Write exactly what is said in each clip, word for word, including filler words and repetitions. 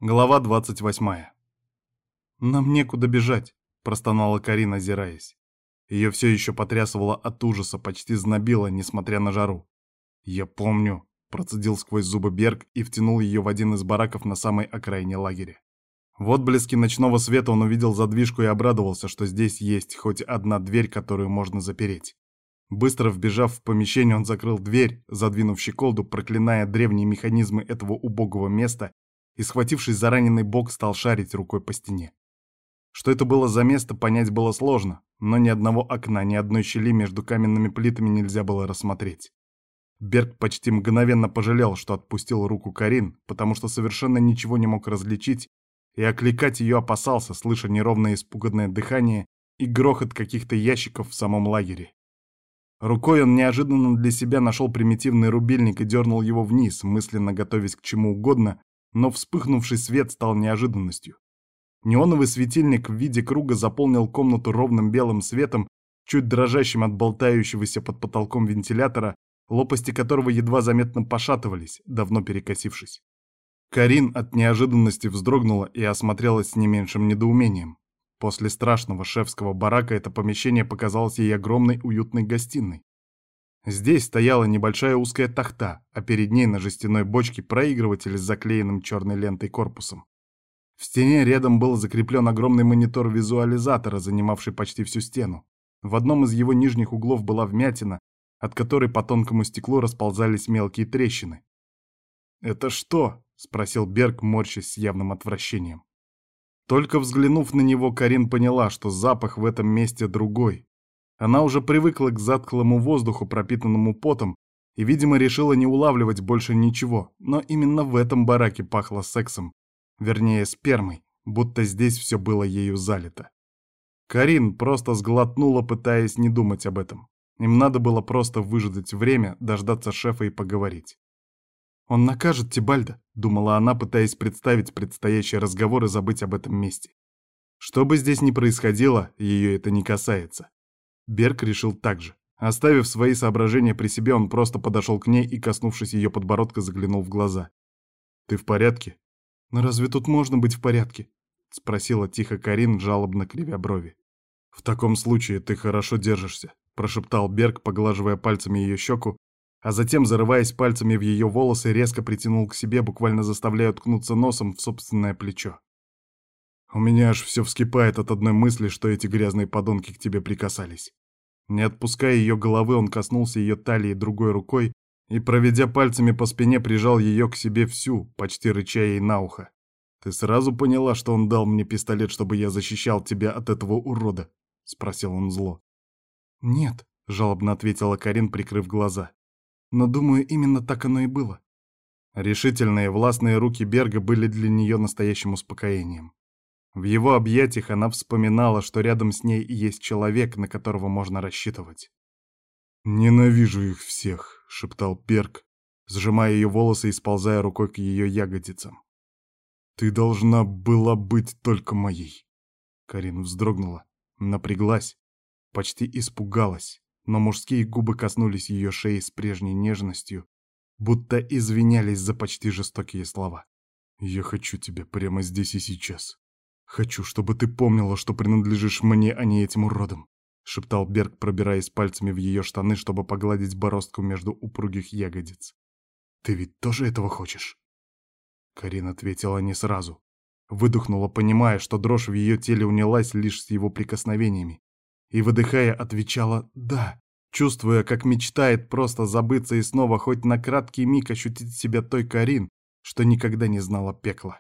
Глава двадцать восьмая. «Нам некуда бежать», — простонала Карин, озираясь. Ее все еще потрясывало от ужаса, почти знобило, несмотря на жару. «Я помню», — процедил сквозь зубы Берг и втянул ее в один из бараков на самой окраине лагеря. В отблеске ночного света он увидел задвижку и обрадовался, что здесь есть хоть одна дверь, которую можно запереть. Быстро вбежав в помещение, он закрыл дверь, задвинув щеколду, проклиная древние механизмы этого убогого места, и, схватившись за раненый бок, стал шарить рукой по стене. Что это было за место, понять было сложно, но ни одного окна, ни одной щели между каменными плитами нельзя было рассмотреть. Берг почти мгновенно пожалел, что отпустил руку Карин, потому что совершенно ничего не мог различить, и окликать ее опасался, слыша неровное испуганное дыхание и грохот каких-то ящиков в самом лагере. Рукой он неожиданно для себя нашел примитивный рубильник и дернул его вниз, мысленно готовясь к чему угодно, но вспыхнувший свет стал неожиданностью. Неоновый светильник в виде круга заполнил комнату ровным белым светом, чуть дрожащим от болтающегося под потолком вентилятора, лопасти которого едва заметно пошатывались, давно перекосившись. Карин от неожиданности вздрогнула и осмотрелась с не меньшим недоумением. После страшного шефского барака это помещение показалось ей огромной уютной гостиной. Здесь стояла небольшая узкая тахта, а перед ней на жестяной бочке проигрыватель с заклеенным черной лентой корпусом. В стене рядом был закреплен огромный монитор визуализатора, занимавший почти всю стену. В одном из его нижних углов была вмятина, от которой по тонкому стеклу расползались мелкие трещины. «Это что?» — спросил Берг, морщась с явным отвращением. Только взглянув на него, Карин поняла, что запах в этом месте другой. Она уже привыкла к затхлому воздуху, пропитанному потом, и, видимо, решила не улавливать больше ничего, но именно в этом бараке пахло сексом, вернее, спермой, будто здесь все было ею залито. Карин просто сглотнула, пытаясь не думать об этом. Им надо было просто выждать время, дождаться шефа и поговорить. «Он накажет Тибальда», — думала она, пытаясь представить предстоящий разговор и забыть об этом месте. Что бы здесь ни происходило, ее это не касается. Берг решил так же. Оставив свои соображения при себе, он просто подошел к ней и, коснувшись ее подбородка, заглянул в глаза. «Ты в порядке?» «Но разве тут можно быть в порядке?» — спросила тихо Карин, жалобно кривя брови. «В таком случае ты хорошо держишься», — прошептал Берг, поглаживая пальцами ее щеку, а затем, зарываясь пальцами в ее волосы, резко притянул к себе, буквально заставляя уткнуться носом в собственное плечо. «У меня аж все вскипает от одной мысли, что эти грязные подонки к тебе прикасались». Не отпуская ее головы, он коснулся ее талии другой рукой и, проведя пальцами по спине, прижал ее к себе всю, почти рыча ей на ухо. «Ты сразу поняла, что он дал мне пистолет, чтобы я защищал тебя от этого урода?» — спросил он зло. «Нет», — жалобно ответила Карин, прикрыв глаза. «Но, думаю, именно так оно и было». Решительные, властные руки Берга были для нее настоящим успокоением. В его объятиях она вспоминала, что рядом с ней есть человек, на которого можно рассчитывать. «Ненавижу их всех», — шептал Берг, сжимая ее волосы и сползая рукой к ее ягодицам. «Ты должна была быть только моей». Карин вздрогнула, напряглась, почти испугалась, но мужские губы коснулись ее шеи с прежней нежностью, будто извинялись за почти жестокие слова. «Я хочу тебя прямо здесь и сейчас. Хочу, чтобы ты помнила, что принадлежишь мне, а не этим уродам», — шептал Берг, пробираясь пальцами в ее штаны, чтобы погладить бороздку между упругих ягодиц. «Ты ведь тоже этого хочешь?» Карин ответила не сразу. Выдохнула, понимая, что дрожь в ее теле унялась лишь с его прикосновениями. И, выдыхая, отвечала «да», чувствуя, как мечтает просто забыться и снова хоть на краткий миг ощутить себя той Карин, что никогда не знала пекла.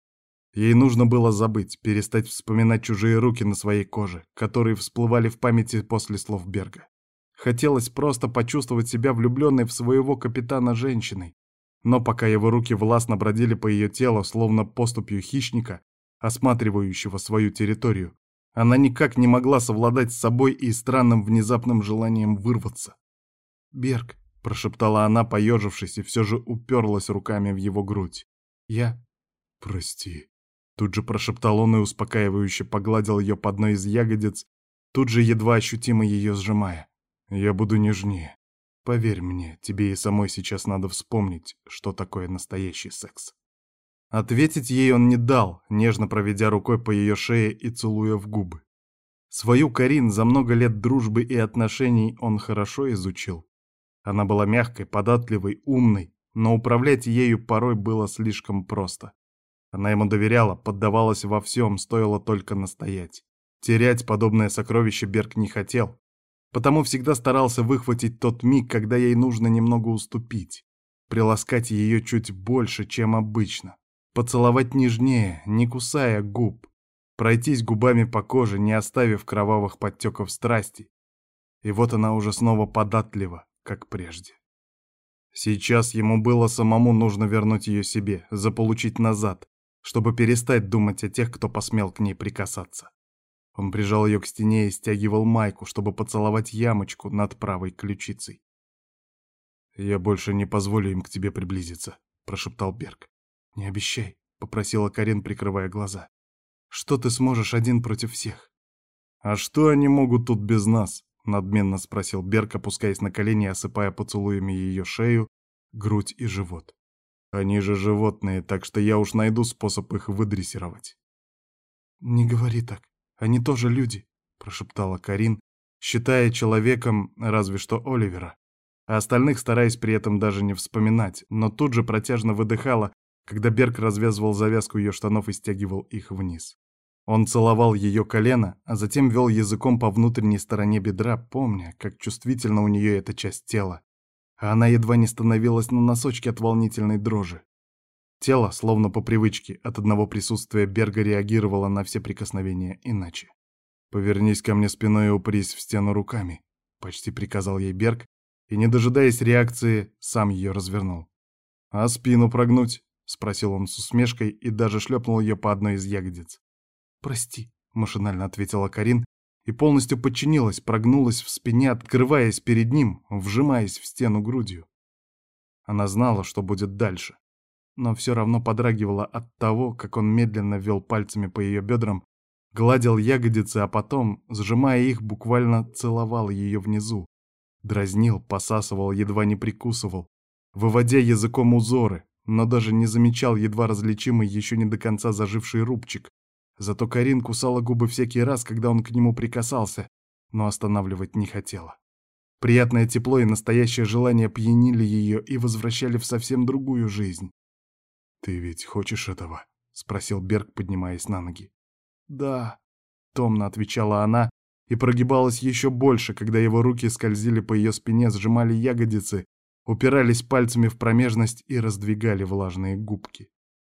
Ей нужно было забыть, перестать вспоминать чужие руки на своей коже, которые всплывали в памяти после слов Берга. Хотелось просто почувствовать себя влюбленной в своего капитана женщиной, но пока его руки властно бродили по ее телу, словно поступью хищника, осматривающего свою территорию, она никак не могла совладать с собой и странным внезапным желанием вырваться. «Берг», — прошептала она, поежившись, и все же уперлась руками в его грудь. «Я...» «Прости», — тут же прошептал он и успокаивающе погладил ее по одной из ягодиц, тут же едва ощутимо ее сжимая. «Я буду нежнее. Поверь мне, тебе и самой сейчас надо вспомнить, что такое настоящий секс». Ответить ей он не дал, нежно проведя рукой по ее шее и целуя в губы. Свою Карин за много лет дружбы и отношений он хорошо изучил. Она была мягкой, податливой, умной, но управлять ею порой было слишком просто. Она ему доверяла, поддавалась во всем, стоило только настоять. Терять подобное сокровище Берг не хотел, потому всегда старался выхватить тот миг, когда ей нужно немного уступить, приласкать ее чуть больше, чем обычно, поцеловать нежнее, не кусая губ, пройтись губами по коже, не оставив кровавых подтеков страсти. И вот она уже снова податлива, как прежде. Сейчас ему было самому нужно вернуть ее себе, заполучить назад, чтобы перестать думать о тех, кто посмел к ней прикасаться. Он прижал ее к стене и стягивал майку, чтобы поцеловать ямочку над правой ключицей. «Я больше не позволю им к тебе приблизиться», — прошептал Берг. «Не обещай», — попросила Карин, прикрывая глаза. «Что ты сможешь один против всех?» «А что они могут тут без нас?» — надменно спросил Берг, опускаясь на колени и осыпая поцелуями ее шею, грудь и живот. «Они же животные, так что я уж найду способ их выдрессировать». «Не говори так, они тоже люди», — прошептала Карин, считая человеком разве что Оливера, а остальных стараясь при этом даже не вспоминать, но тут же протяжно выдыхала, когда Берг развязывал завязку ее штанов и стягивал их вниз. Он целовал ее колено, а затем вел языком по внутренней стороне бедра, помня, как чувствительна у нее эта часть тела, а она едва не становилась на носочки от волнительной дрожи. Тело, словно по привычке, от одного присутствия Берга реагировало на все прикосновения иначе. «Повернись ко мне спиной и упрись в стену руками», — почти приказал ей Берг, и, не дожидаясь реакции, сам ее развернул. «А спину прогнуть?» — спросил он с усмешкой и даже шлепнул ее по одной из ягодиц. «Прости», — машинально ответила Карин и полностью подчинилась, прогнулась в спине, открываясь перед ним, вжимаясь в стену грудью. Она знала, что будет дальше, но все равно подрагивала от того, как он медленно вел пальцами по ее бедрам, гладил ягодицы, а потом, сжимая их, буквально целовал ее внизу, дразнил, посасывал, едва не прикусывал, выводя языком узоры, но даже не замечал едва различимый, еще не до конца заживший рубчик. Зато Карин кусала губы всякий раз, когда он к нему прикасался, но останавливать не хотела. Приятное тепло и настоящее желание пьянили ее и возвращали в совсем другую жизнь. «Ты ведь хочешь этого?» — спросил Берг, поднимаясь на ноги. «Да», — томно отвечала она и прогибалась еще больше, когда его руки скользили по ее спине, сжимали ягодицы, упирались пальцами в промежность и раздвигали влажные губки.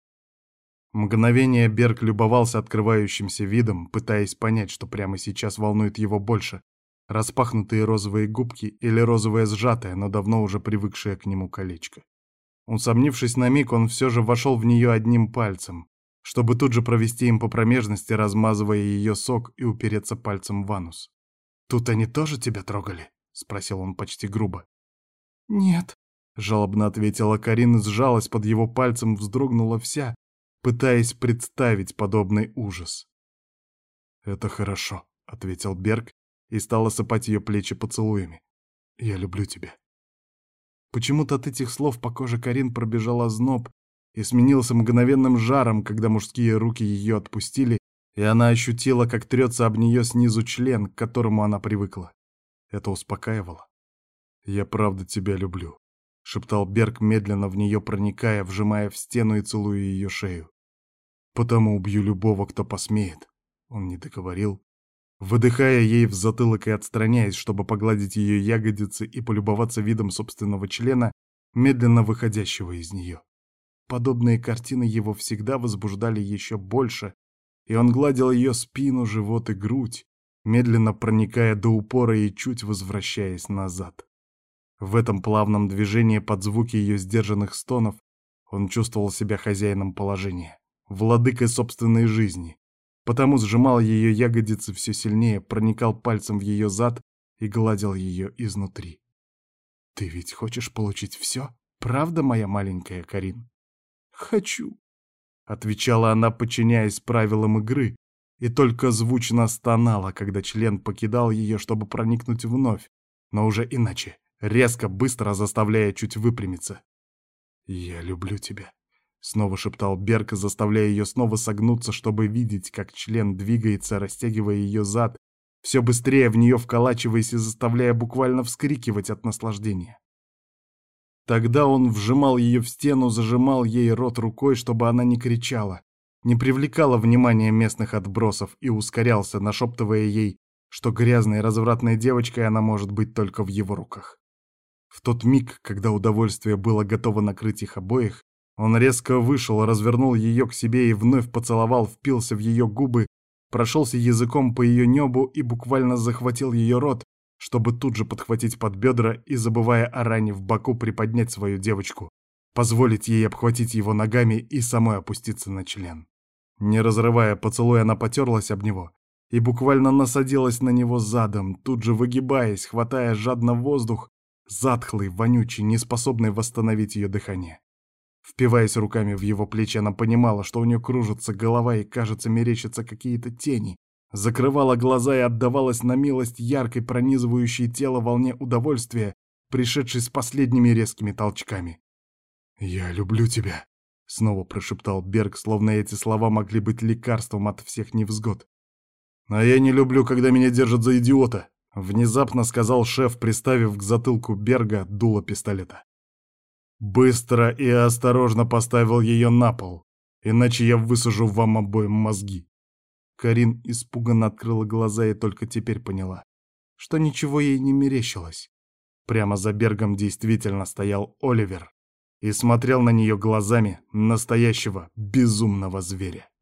Мгновение Берг любовался открывающимся видом, пытаясь понять, что прямо сейчас волнует его больше — распахнутые розовые губки или розовое сжатое, но давно уже привыкшее к нему колечко. Усомнившись на миг, он все же вошел в нее одним пальцем, чтобы тут же провести им по промежности, размазывая ее сок и упереться пальцем в анус. «Тут они тоже тебя трогали?» — спросил он почти грубо. «Нет», — жалобно ответила Карин и сжалась под его пальцем, вздрогнула вся, пытаясь представить подобный ужас. «Это хорошо», — ответил Берг и стал осыпать ее плечи поцелуями. «Я люблю тебя». Почему-то от этих слов по коже Карин пробежал озноб и сменился мгновенным жаром, когда мужские руки ее отпустили, и она ощутила, как трется об нее снизу член, к которому она привыкла. Это успокаивало. «Я правда тебя люблю», — шептал Берг, медленно в нее проникая, вжимая в стену и целуя ее шею. «Потому убью любого, кто посмеет», — он не договорил, выдыхая ей в затылок и отстраняясь, чтобы погладить ее ягодицы и полюбоваться видом собственного члена, медленно выходящего из нее. Подобные картины его всегда возбуждали еще больше, и он гладил ее спину, живот и грудь, медленно проникая до упора и чуть возвращаясь назад. В этом плавном движении под звуки ее сдержанных стонов он чувствовал себя хозяином положения, владыкой собственной жизни, потому сжимал ее ягодицы все сильнее, проникал пальцем в ее зад и гладил ее изнутри. «Ты ведь хочешь получить все, правда, моя маленькая Карин?» «Хочу», — отвечала она, подчиняясь правилам игры, и только звучно стонала, когда член покидал ее, чтобы проникнуть вновь, но уже иначе, резко, быстро заставляя чуть выпрямиться. «Я люблю тебя», — снова шептал Берг, заставляя ее снова согнуться, чтобы видеть, как член двигается, растягивая ее зад, все быстрее в нее вколачиваясь и заставляя буквально вскрикивать от наслаждения. Тогда он вжимал ее в стену, зажимал ей рот рукой, чтобы она не кричала, не привлекала внимания местных отбросов и ускорялся, нашептывая ей, что грязной развратной девочкой она может быть только в его руках. В тот миг, когда удовольствие было готово накрыть их обоих, он резко вышел, развернул ее к себе и вновь поцеловал, впился в ее губы, прошелся языком по ее небу и буквально захватил ее рот, чтобы тут же подхватить под бедра и, забывая о ране в боку, приподнять свою девочку, позволить ей обхватить его ногами и самой опуститься на член. Не разрывая поцелуй, она потерлась об него и буквально насадилась на него задом, тут же выгибаясь, хватая жадно воздух, затхлый, вонючий, неспособный восстановить ее дыхание. Впиваясь руками в его плечи, она понимала, что у нее кружится голова и, кажется, мерещатся какие-то тени, закрывала глаза и отдавалась на милость яркой, пронизывающей тело волне удовольствия, пришедшей с последними резкими толчками. «Я люблю тебя», — снова прошептал Берг, словно эти слова могли быть лекарством от всех невзгод. «А я не люблю, когда меня держат за идиота», — внезапно сказал шеф, приставив к затылку Берга дуло пистолета. «Быстро и осторожно поставил ее на пол, иначе я высажу вам обоим мозги». Карин испуганно открыла глаза и только теперь поняла, что ничего ей не мерещилось. Прямо за Бергом действительно стоял Оливер и смотрел на нее глазами настоящего безумного зверя.